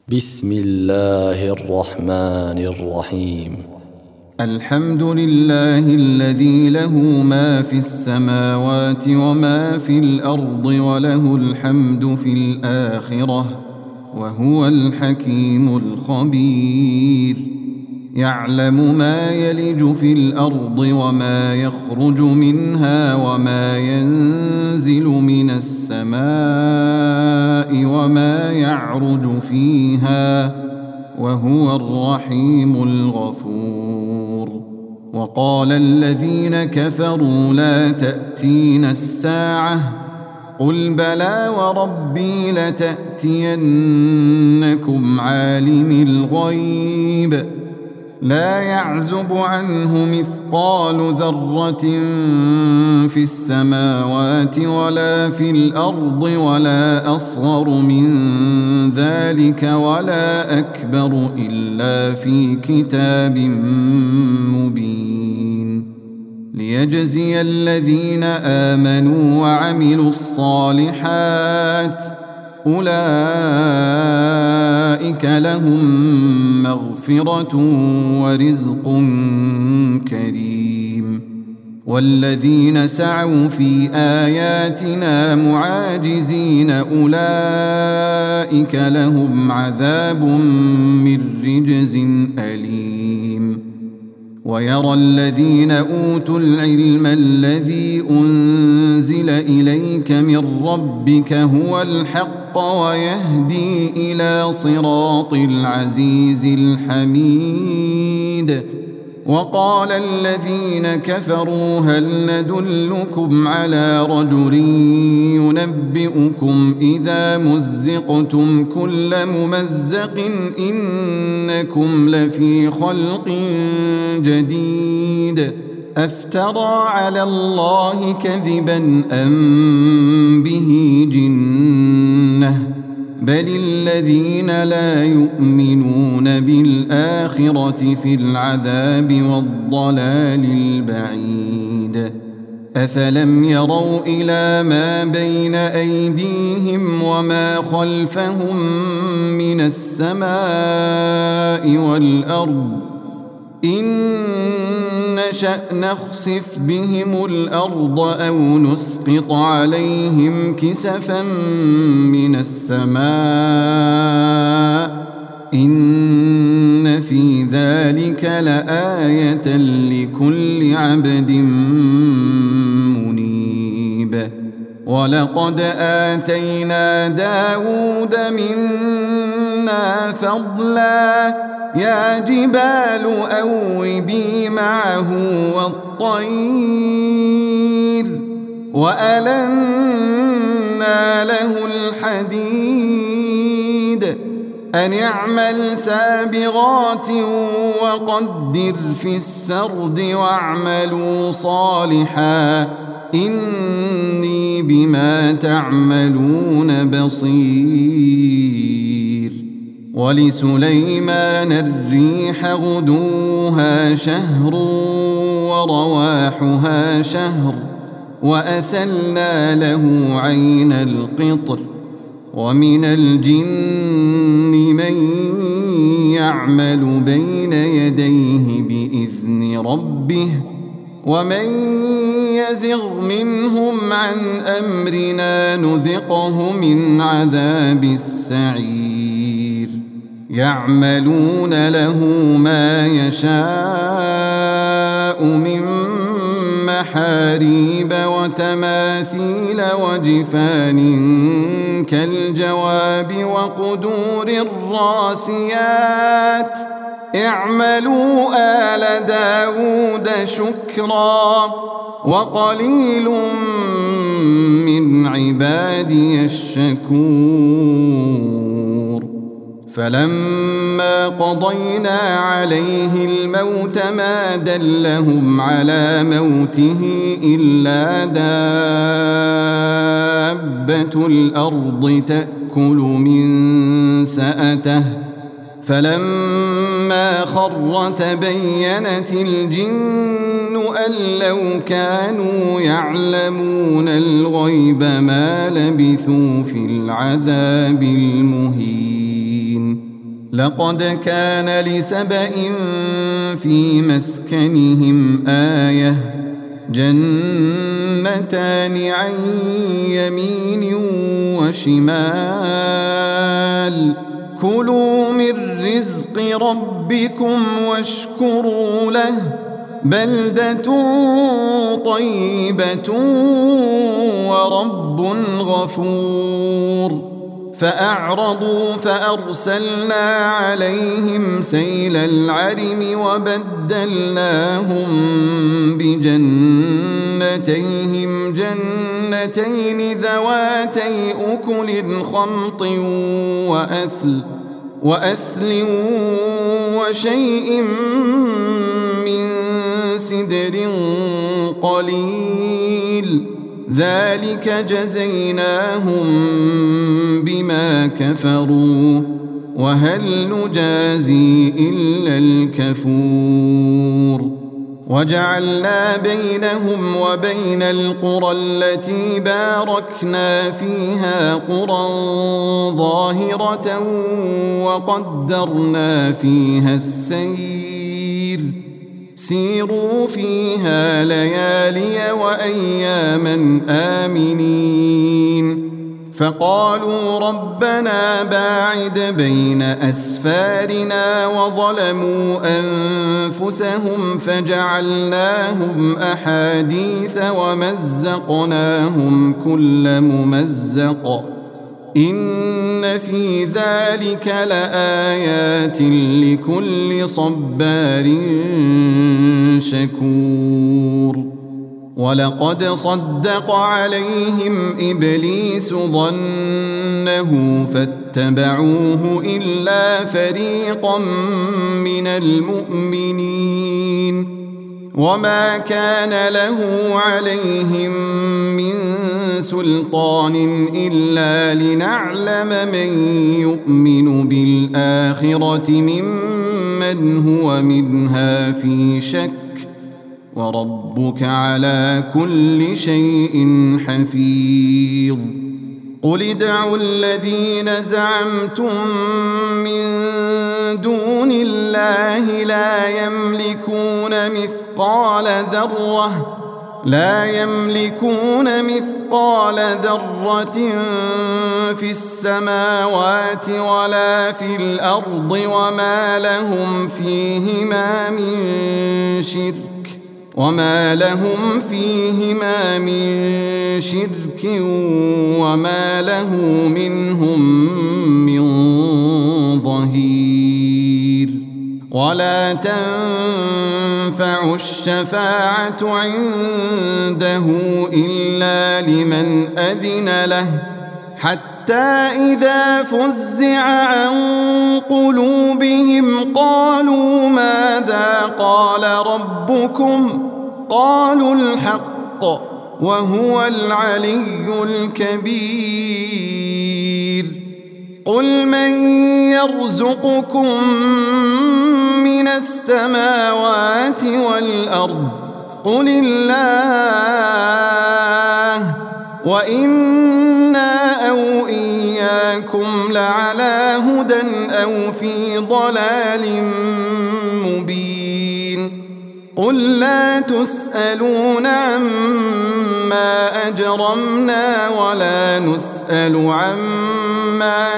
بسم الله الرحمن الرحيم. الحمد لله الذي له ما في السماوات وما في الأرض وله الحمد في الآخرة وهو الحكيم الخبير. يعلم ما يلج في الأرض وما يخرج منها وما ينزل من السماء وما يعرج فيها وهو الرحيم الغفور. وقال الذين كفروا لا تأتينا الساعة قل بلى وربي لتأتينكم عالم الغيب لا يعزب عنه مثقال ذرة في السماوات ولا في الأرض ولا أصغر من ذلك ولا أكبر إلا في كتاب مبين ليجزي الذين آمنوا وعملوا الصالحات أولئك لهم مغفرة ورزق كريم. والذين سعوا في آياتنا معاجزين أولئك لهم عذاب من رجز أليم. ويرى الذين أوتوا العلم الذي أنزل إليك من ربك هو الحق ويهدي إلى صراط العزيز الحميد. وقال الذين كفروا هل ندلكم على رجل ينبئكم إذا مزقتم كل ممزق إنكم لفي خلق جديد أفترى على الله كذبا أم به جنة بل الذين لا يؤمنون بالآخرة في العذاب والضلال البعيد. أفلم يروا إلى ما بين أيديهم وما خلفهم من السماء والأرض إن نشأ نخسف بهم الأرض أو نسقط عليهم كسفا من السماء إن في ذلك لآية لكل عبد منيب. ولقد آتينا داود منا فضلا يا جبال أوبي معه والطير وألنا له الحديد أن اعمل سابغات وقدر في السرد واعملوا صالحا إني بما تعملون بصير. ولسليمان الريح غدوها شهر ورواحها شهر وأسلنا له عين القطر. ومن الجن من يعمل بين يديه بإذن ربه ومن يزغ منهم عن أمرنا نذقه من عذاب السعير. يعملون له ما يشاء من محاريب وتماثيل وجفان كالجواب وقدور الراسيات اعملوا آل داود شكرا وقليل من عبادي الشكور. فلما قضينا عليه الموت ما دلهم على موته إلا دابة الأرض تأكل من سأته فلما خر تبينت الجن أن لو كانوا يعلمون الغيب ما لبثوا في العذاب المهين لقد كان لسبإ في مسكنهم آية جنتان عن يمين وشمال كلوا من رزق ربكم واشكروا له بلدة طيبة ورب غفور فأعرضوا فأرسلنا عليهم سيل العرم وبدلناهم بجنتيهم جنتين ذواتي أكل خمط وأثل وشيء من سدر قليل ذلك جزيناهم بما كفروا وهل نجازي إلا الكفور وجعلنا بينهم وبين القرى التي باركنا فيها قرى ظاهرة وقدرنا فيها السير سيروا فيها ليالي وأياما آمنين فقالوا ربنا باعد بين أسفارنا وظلموا أنفسهم فجعلناهم أحاديث ومزقناهم كل ممزق إن في ذلك لآيات لكل صبار شكور ولقد صدق عليهم إبليس ظنه فاتبعوه إلا فريقا من المؤمنين وما كان له عليهم من سلطان إلا لنعلم من يؤمن بالآخرة ممن هو منها في شك وربك على كل شيء حفيظ قل ادعوا الذين زعمتم من دون الله لا يملكون مثقال ذرة في السماوات ولا في الأرض وما لهم فيهما من شرك وما له منهم من ظهير ولا تنفع الشفاعة عنده إلا لمن أذن له حتى إذا فزع عن قلوبهم قالوا ماذا قال ربكم قالوا الحق وهو العلي الكبير قل من يرزقكم من السماوات والأرض قل الله وإنا أو إياكم لعلى هدى أو في ضلال مبين قل لا تسألون عما أجرمنا ولا نسأل عما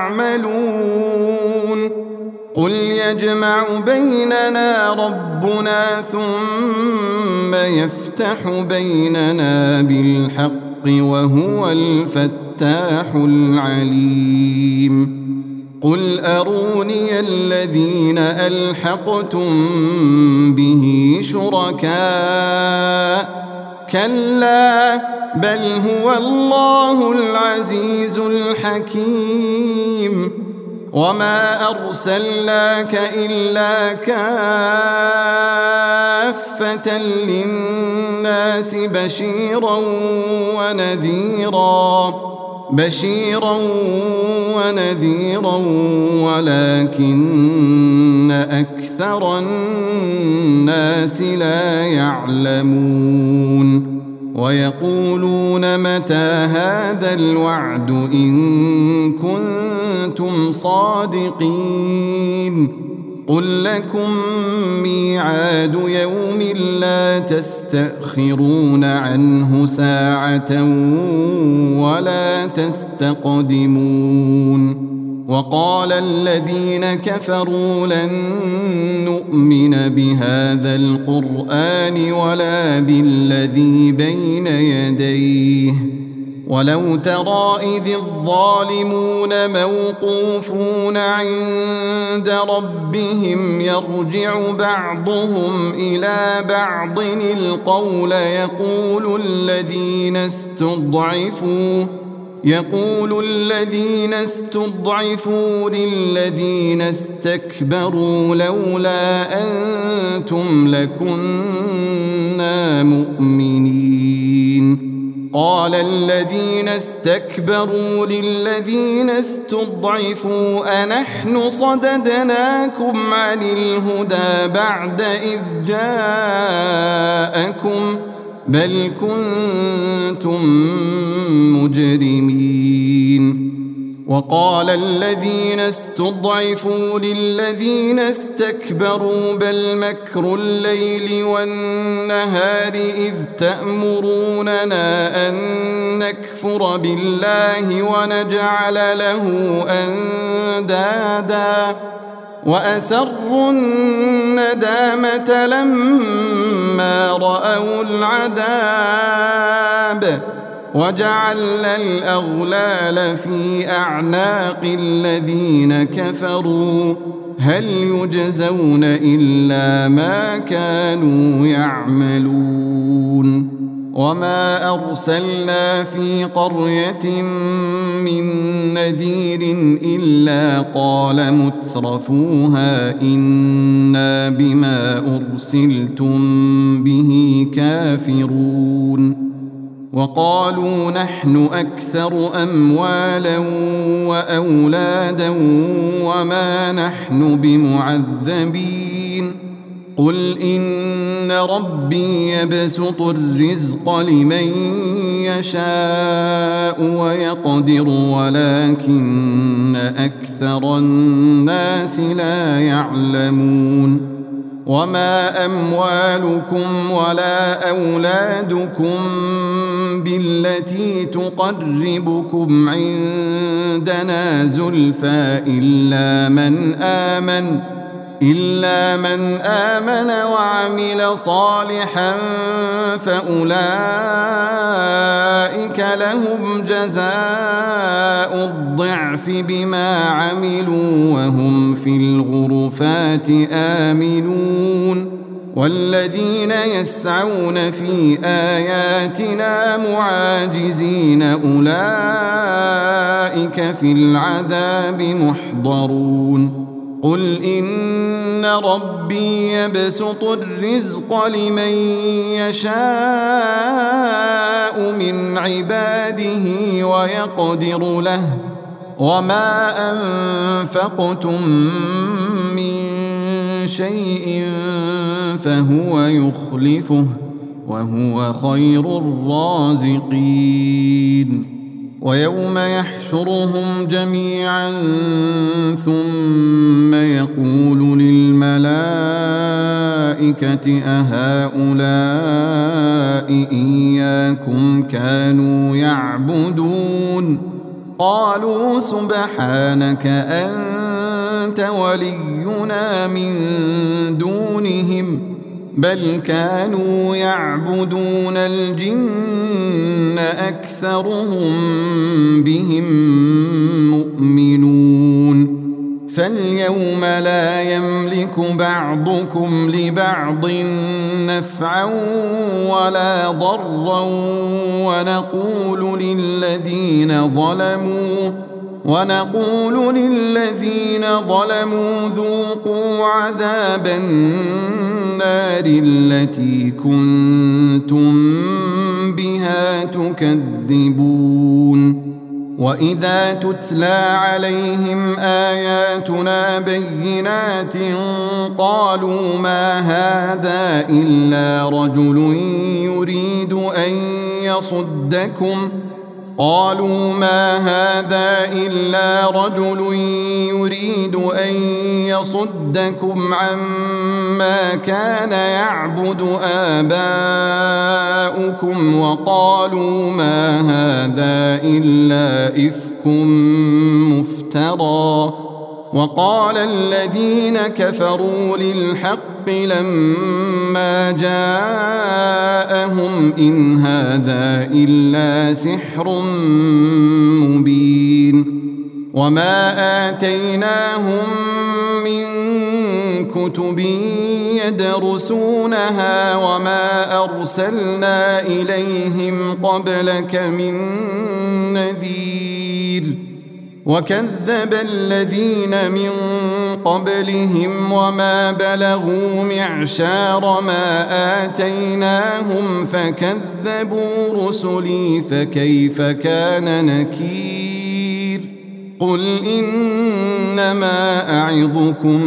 تعملون قل يجمع بيننا ربنا ثم يفتح بيننا بالحق وهو الفتاح العليم قل أروني الذين ألحقتم به شركاء كلا بل هو الله العزيز الحكيم وما أرسلناك إلا كافة للناس بشيرا ونذيرا ولكن أكثر الناس لا يعلمون ويقولون متى هذا الوعد إن كنتم صادقين قل لكم ميعاد يوم لا تستأخرون عنه ساعة ولا تستقدمون وقال الذين كفروا لن نؤمن بهذا القرآن ولا بالذي بين يديه ولو ترى إذ الظالمون موقوفون عند ربهم يرجع بعضهم إلى بعض القول يقول الذين استضعفوا للذين استكبروا لولا أنتم لكنا مؤمنين قال الذين استكبروا للذين استضعفوا أنحن صددناكم عن الهدى بعد إذ جاءكم بل كنتم مجرمين وقال الذين استضعفوا للذين استكبروا بل مكر الليل والنهار إذ تأمروننا أن نكفر بالله ونجعل له أندادا وأسروا الندامة لما رأوا العذاب وجعلنا الأغلال في أعناق الذين كفروا هل يجزون إلا ما كانوا يعملون وما أرسلنا في قرية من نذير إلا قال مترفوها إنا بما أرسلتم به كافرون وقالوا نحن أكثر أموالا وأولادا وما نحن بمعذبين قل إن ربي يبسط الرزق لمن يشاء ويقدر ولكن أكثر الناس لا يعلمون وما أموالكم ولا أولادكم بالتي تقربكم عندنا زلفى إلا من آمن وعمل صالحا فأولئك لهم جزاء الضعف بما عملوا وهم في الغرفات آمنون والذين يسعون في آياتنا معاجزين أولئك في العذاب محضرون قل إن ربي يبسط الرزق لمن يشاء من عباده ويقدر له وما أنفقتم من شيء فهو يخلفه وهو خير الرازقين ويوم يحشرهم جميعا ثم يقول للملائكة أهؤلاء إياكم كانوا يعبدون قالوا سبحانك أنت ولينا من دونهم بل كانوا يعبدون الجن أكثرهم بهم مؤمنون فاليوم لا يملك بعضكم لبعض نفعا ولا ضرا ونقول للذين ظلموا ذوقوا عذاب النار التي كنتم بها تكذبون وإذا تتلى عليهم آياتنا بينات قالوا ما هذا إلا رجل يريد أن يصدكم قالوا ما هذا إلا رجل يريد أن يصدكم عما كان يعبد آباؤكم وقالوا ما هذا إلا إفك مفترى وقال الذين كفروا للحق لما جاءهم إن هذا إلا سحر مبين وما آتيناهم من كتب يدرسونها وما أرسلنا إليهم قبلك من نذير وكذب الذين من قبلهم وما بلغوا معشار ما آتيناهم فكذبوا رسلي فكيف كان نكير قل إنما أعظكم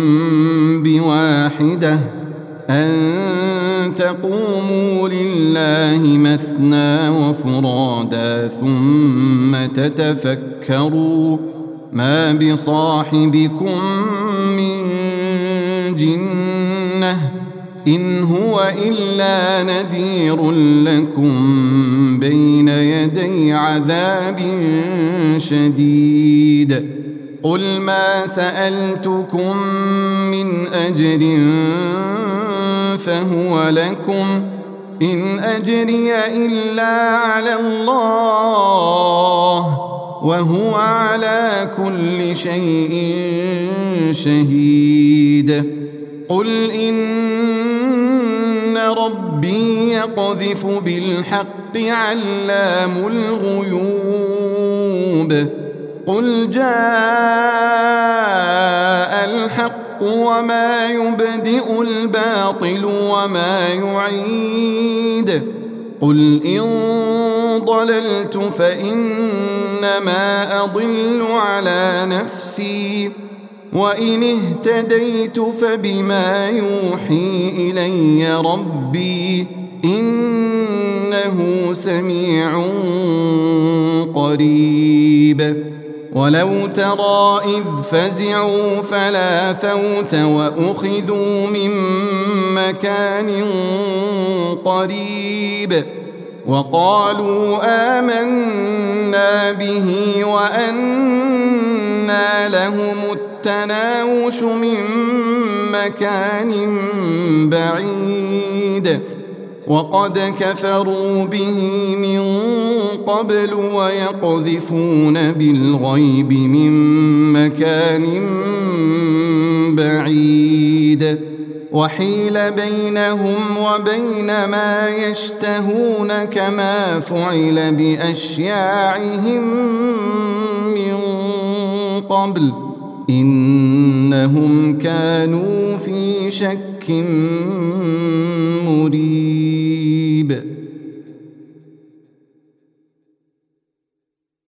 بواحدة أن تقوموا لله مثنى وفرادا ثم تتفكروا ما بصاحبكم من جنة إن هو إلا نذير لكم بين يدي عذاب شديد قل ما سألتكم من أجر فهو لكم إن أجري إلا على الله وهو على كل شيء شهيد قل إن ربي يقذف بالحق علام الغيوب قل جاء الحق وما يبدئ الباطل وما يعيد قل إن ضللت فإنما أضل على نفسي وإن اهتديت فبما يوحي إلي ربي إنه سميع قريب ولو ترى إذ فزعوا فلا فوت وأخذوا من مكان قريب وقالوا آمنا به وأنى لهم التناوش من مكان بعيد وقد كفروا به من قبل ويقذفون بالغيب من مكان بعيد وحيل بينهم وبين ما يشتهون كما فعل بأشياعهم من قبل إنهم كانوا في شك مريب